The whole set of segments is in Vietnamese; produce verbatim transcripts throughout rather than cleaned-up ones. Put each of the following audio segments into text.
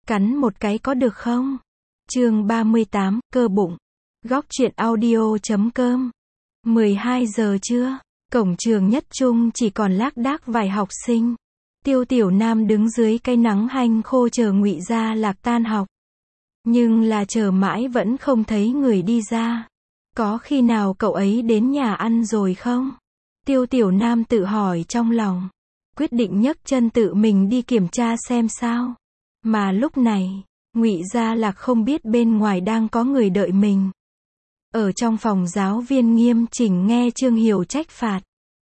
Cắn một cái có được không? Chương ba mươi tám, cơ bụng. Góc truyện audio chấm com. mười hai giờ trưa, cổng trường Nhất Trung chỉ còn lác đác vài học sinh. Tiêu Tiểu Nam đứng dưới cây nắng hanh khô chờ Ngụy Gia Lạc tan học. Nhưng là chờ mãi vẫn không thấy người đi ra. Có khi nào cậu ấy đến nhà ăn rồi không? Tiêu Tiểu Nam tự hỏi trong lòng. Quyết định nhấc chân tự mình đi kiểm tra xem sao. Mà lúc này, Ngụy Gia Lạc không biết bên ngoài đang có người đợi mình. Ở trong phòng giáo viên nghiêm chỉnh nghe Trương Hiểu trách phạt.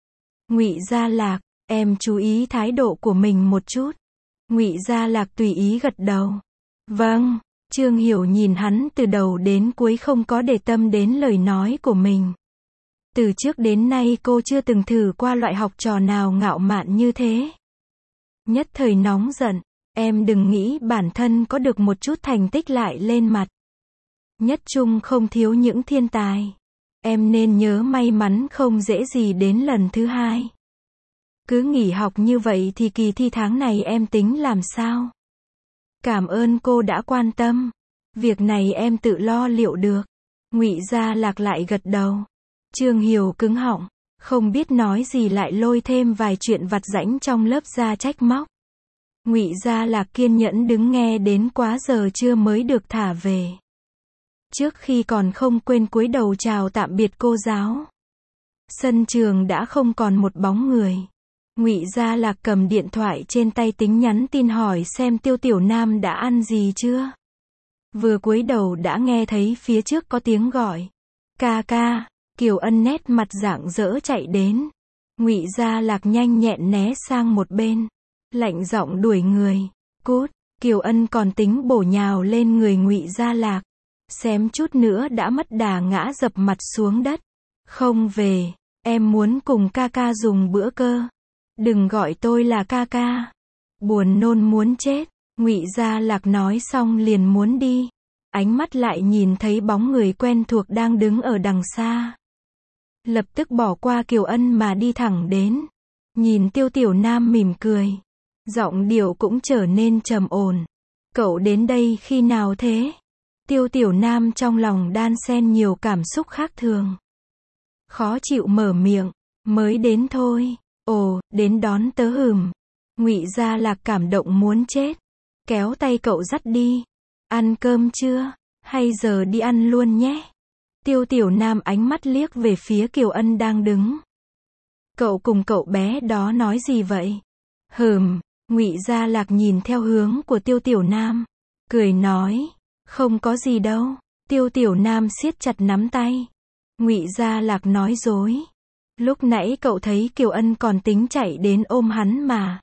Ngụy Gia Lạc, em chú ý thái độ của mình một chút. Ngụy Gia Lạc tùy ý gật đầu. Vâng. Trương Hiểu nhìn hắn từ đầu đến cuối không có để tâm đến lời nói của mình. Từ trước đến nay cô chưa từng thử qua loại học trò nào ngạo mạn như thế. Nhất thời nóng giận, em đừng nghĩ bản thân có được một chút thành tích lại lên mặt. Nhất Trung không thiếu những thiên tài. Em nên nhớ may mắn không dễ gì đến lần thứ hai. Cứ nghỉ học như vậy thì kỳ thi tháng này em tính làm sao? Cảm ơn cô đã quan tâm. Việc này em tự lo liệu được. Ngụy Gia Lạc lại gật đầu. Trương Hiểu cứng họng, không biết nói gì lại lôi thêm vài chuyện vặt vãnh trong lớp ra trách móc. Ngụy Gia Lạc kiên nhẫn đứng nghe đến quá giờ trưa mới được thả về. Trước khi còn không quên cúi đầu chào tạm biệt cô giáo. Sân trường đã không còn một bóng người. Ngụy Gia Lạc cầm điện thoại trên tay tính nhắn tin hỏi xem Tiêu Tiểu Nam đã ăn gì chưa. Vừa cúi đầu đã nghe thấy phía trước có tiếng gọi. Ca ca. Kiều Ân nét mặt rạng rỡ chạy đến. Ngụy Gia Lạc nhanh nhẹn né sang một bên. Lạnh giọng đuổi người. Cút. Kiều Ân còn tính bổ nhào lên người Ngụy Gia Lạc. Xém chút nữa đã mất đà ngã dập mặt xuống đất. Không về. Em muốn cùng ca ca dùng bữa cơ. Đừng gọi tôi là ca ca. Buồn nôn muốn chết. Ngụy Gia Lạc nói xong liền muốn đi. Ánh mắt lại nhìn thấy bóng người quen thuộc đang đứng ở đằng xa. Lập tức bỏ qua Kiều Ân mà đi thẳng đến. Nhìn Tiêu Tiểu Nam mỉm cười. Giọng điệu cũng trở nên trầm ổn. Cậu đến đây khi nào thế? Tiêu Tiểu Nam trong lòng đan xen nhiều cảm xúc khác thường. Khó chịu mở miệng. Mới đến thôi. Ồ, đến đón tớ hừm. Ngụy Gia Lạc cảm động muốn chết. Kéo tay cậu dắt đi. Ăn cơm chưa? Hay giờ đi ăn luôn nhé. Tiêu Tiểu Nam ánh mắt liếc về phía Kiều Ân đang đứng. Cậu cùng cậu bé đó nói gì vậy? Hừm. Ngụy Gia Lạc nhìn theo hướng của Tiêu Tiểu Nam. Cười nói. Không có gì đâu. Tiêu Tiểu Nam siết chặt nắm tay. Ngụy Gia Lạc nói dối. Lúc nãy cậu thấy Kiều Ân còn tính chạy đến ôm hắn mà.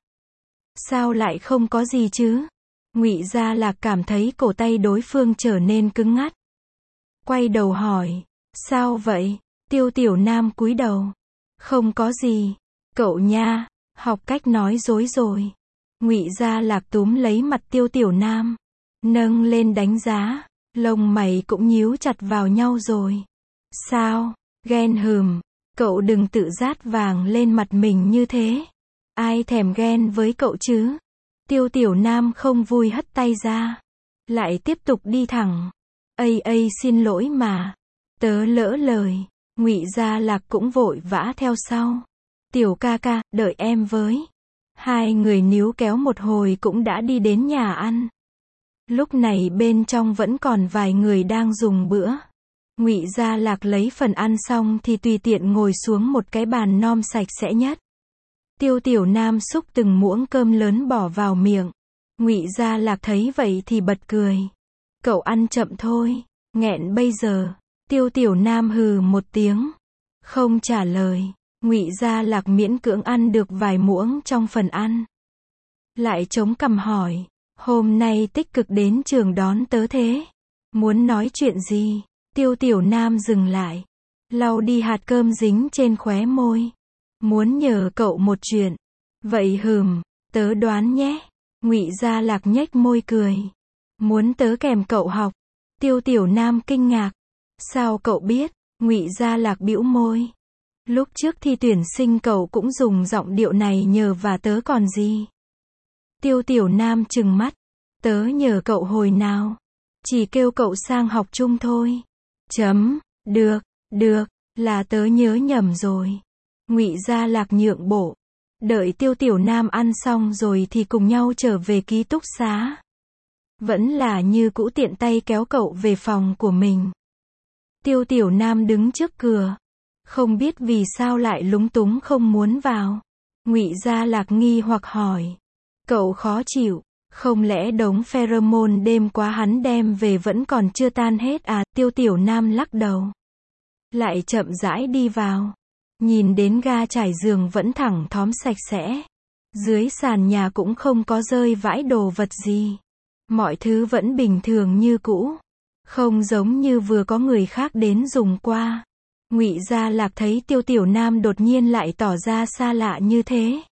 Sao lại không có gì chứ? Ngụy Gia Lạc cảm thấy cổ tay đối phương trở nên cứng ngắt. Quay đầu hỏi. Sao vậy? Tiêu Tiểu Nam cúi đầu. Không có gì. Cậu nha, học cách nói dối rồi. Ngụy Gia Lạc túm lấy mặt Tiêu Tiểu Nam. Nâng lên đánh giá. Lông mày cũng nhíu chặt vào nhau rồi. Sao? Ghen hừm. Cậu đừng tự dát vàng lên mặt mình như thế. Ai thèm ghen với cậu chứ? Tiêu Tiểu Nam không vui hất tay ra. Lại tiếp tục đi thẳng. Ây ây xin lỗi mà. Tớ lỡ lời. Ngụy Gia Lạc cũng vội vã theo sau. Tiểu ca ca, đợi em với. Hai người níu kéo một hồi cũng đã đi đến nhà ăn. Lúc này bên trong vẫn còn vài người đang dùng bữa. Ngụy Gia Lạc lấy phần ăn xong thì tùy tiện ngồi xuống một cái bàn nom sạch sẽ nhất. Tiêu Tiểu Nam xúc từng muỗng cơm lớn bỏ vào miệng. Ngụy Gia Lạc thấy vậy thì bật cười. Cậu ăn chậm thôi. Nghẹn bây giờ. Tiêu Tiểu Nam hừ một tiếng. Không trả lời. Ngụy Gia Lạc miễn cưỡng ăn được vài muỗng trong phần ăn. Lại chống cằm hỏi. Hôm nay tích cực đến trường đón tớ thế. Muốn nói chuyện gì? Tiêu Tiểu Nam dừng lại. Lau đi hạt cơm dính trên khóe môi. Muốn nhờ cậu một chuyện. Vậy hừm, tớ đoán nhé. Ngụy Gia Lạc nhếch môi cười. Muốn tớ kèm cậu học. Tiêu Tiểu Nam kinh ngạc. Sao cậu biết? Ngụy Gia Lạc bĩu môi. Lúc trước thi tuyển sinh cậu cũng dùng giọng điệu này nhờ và tớ còn gì. Tiêu Tiểu Nam trừng mắt. Tớ nhờ cậu hồi nào. Chỉ kêu cậu sang học chung thôi. Chấm, được, được, là tớ nhớ nhầm rồi. Ngụy Gia Lạc nhượng bộ. Đợi Tiêu Tiểu Nam ăn xong rồi thì cùng nhau trở về ký túc xá. Vẫn là như cũ tiện tay kéo cậu về phòng của mình. Tiêu Tiểu Nam đứng trước cửa. Không biết vì sao lại lúng túng không muốn vào. Ngụy Gia Lạc nghi hoặc hỏi. Cậu khó chịu, không lẽ đống pheromone đêm qua hắn đem về vẫn còn chưa tan hết à? Tiêu Tiểu Nam lắc đầu. Lại chậm rãi đi vào. Nhìn đến ga trải giường vẫn thẳng thóm sạch sẽ. Dưới sàn nhà cũng không có rơi vãi đồ vật gì. Mọi thứ vẫn bình thường như cũ. Không giống như vừa có người khác đến dùng qua. Ngụy Gia Lạc thấy Tiêu Tiểu Nam đột nhiên lại tỏ ra xa lạ như thế.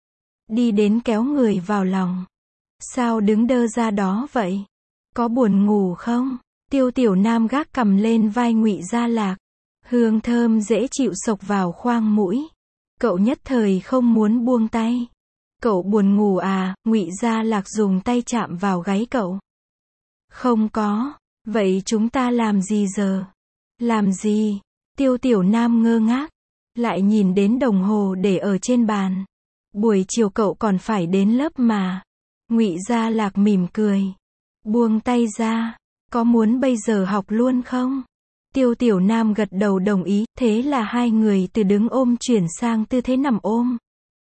Đi đến kéo người vào lòng. Sao đứng đơ ra đó vậy? Có buồn ngủ không? Tiêu Tiểu Nam gác cằm lên vai Ngụy Gia Lạc. Hương thơm dễ chịu xộc vào khoang mũi. Cậu nhất thời không muốn buông tay. Cậu buồn ngủ à? Ngụy Gia Lạc dùng tay chạm vào gáy cậu. Không có. Vậy chúng ta làm gì giờ? Làm gì? Tiêu Tiểu Nam ngơ ngác. Lại nhìn đến đồng hồ để ở trên bàn. Buổi chiều cậu còn phải đến lớp mà. Ngụy Gia Lạc mỉm cười. Buông tay ra. Có muốn bây giờ học luôn không? Tiêu Tiểu Nam gật đầu đồng ý. Thế là hai người từ đứng ôm chuyển sang tư thế nằm ôm.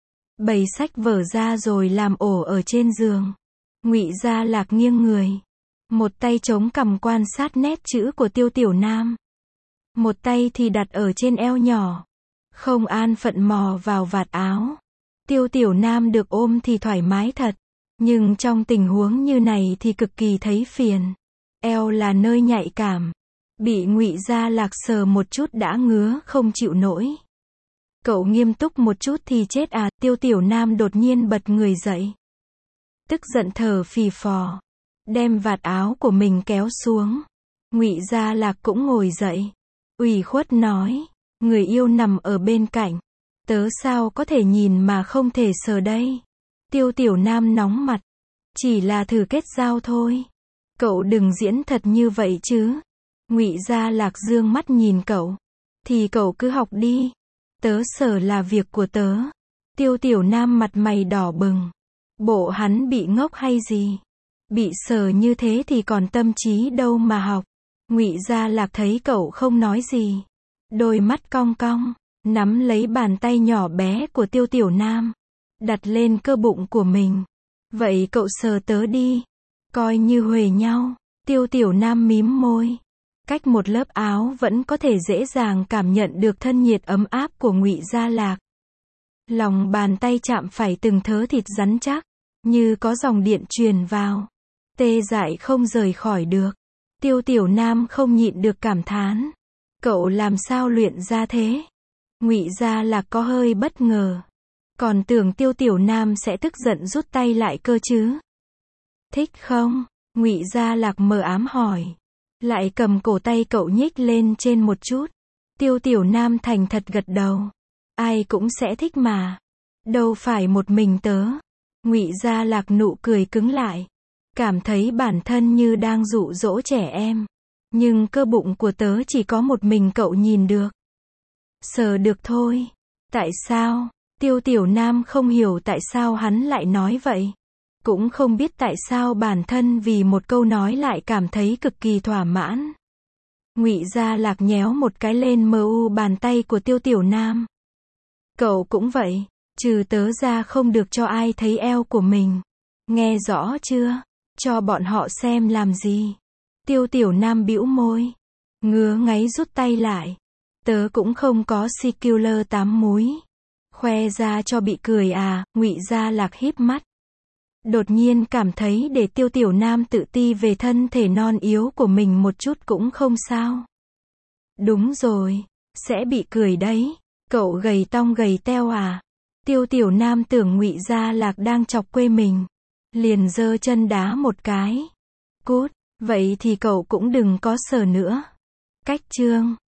Bày sách vở ra rồi làm ổ ở trên giường. Ngụy Gia Lạc nghiêng người. Một tay chống cằm quan sát nét chữ của Tiêu Tiểu Nam. Một tay thì đặt ở trên eo nhỏ. Không an phận mò vào vạt áo. Tiêu Tiểu Nam được ôm thì thoải mái thật. Nhưng trong tình huống như này thì cực kỳ thấy phiền. Eo là nơi nhạy cảm. Bị Ngụy Gia Lạc sờ một chút đã ngứa không chịu nổi. Cậu nghiêm túc một chút thì chết à? Tiêu Tiểu Nam đột nhiên bật người dậy. Tức giận thở phì phò. Đem vạt áo của mình kéo xuống. Ngụy Gia Lạc cũng ngồi dậy. Ủy khuất nói. Người yêu nằm ở bên cạnh. Tớ sao có thể nhìn mà không thể sờ đây? Tiêu Tiểu Nam nóng mặt. Chỉ là thử kết giao thôi. Cậu đừng diễn thật như vậy chứ. Ngụy Gia Lạc dương mắt nhìn cậu. Thì cậu cứ học đi. Tớ sờ là việc của tớ. Tiêu Tiểu Nam mặt mày đỏ bừng. Bộ hắn bị ngốc hay gì? Bị sờ như thế thì còn tâm trí đâu mà học. Ngụy Gia Lạc thấy cậu không nói gì. Đôi mắt cong cong. Nắm lấy bàn tay nhỏ bé của Tiêu Tiểu Nam. Đặt lên cơ bụng của mình. Vậy cậu sờ tớ đi. Coi như huề nhau. Tiêu Tiểu Nam mím môi. Cách một lớp áo vẫn có thể dễ dàng cảm nhận được thân nhiệt ấm áp của Ngụy Gia Lạc. Lòng bàn tay chạm phải từng thớ thịt rắn chắc. Như có dòng điện truyền vào. Tê dại không rời khỏi được. Tiêu Tiểu Nam không nhịn được cảm thán. Cậu làm sao luyện ra thế? Ngụy Gia Lạc có hơi bất ngờ. Còn tưởng Tiêu Tiểu Nam sẽ tức giận rút tay lại cơ chứ. Thích không? Ngụy Gia Lạc mờ ám hỏi. Lại cầm cổ tay cậu nhích lên trên một chút. Tiêu Tiểu Nam thành thật gật đầu. Ai cũng sẽ thích mà. Đâu phải một mình tớ. Ngụy Gia Lạc nụ cười cứng lại. Cảm thấy bản thân như đang dụ dỗ trẻ em. Nhưng cơ bụng của tớ chỉ có một mình cậu nhìn được. Sờ được thôi. Tại sao? Tiêu Tiểu Nam không hiểu tại sao hắn lại nói vậy. Cũng không biết tại sao bản thân vì một câu nói lại cảm thấy cực kỳ thỏa mãn. Ngụy Gia Lạc nhéo một cái lên mờ u bàn tay của Tiêu Tiểu Nam. Cậu cũng vậy. Trừ tớ ra không được cho ai thấy eo của mình. Nghe rõ chưa? Cho bọn họ xem làm gì? Tiêu Tiểu Nam bĩu môi. Ngứa ngáy rút tay lại. Tớ cũng không có secular tám múi. Khoe ra cho bị cười à? Ngụy Gia Lạc híp mắt. Đột nhiên cảm thấy để Tiêu Tiểu Nam tự ti về thân thể non yếu của mình một chút cũng không sao. Đúng rồi. Sẽ bị cười đấy. Cậu gầy tong gầy teo à? Tiêu Tiểu Nam tưởng Ngụy Gia Lạc đang chọc quê mình. Liền giơ chân đá một cái. Cút. Vậy thì cậu cũng đừng có sờ nữa. Cách chương.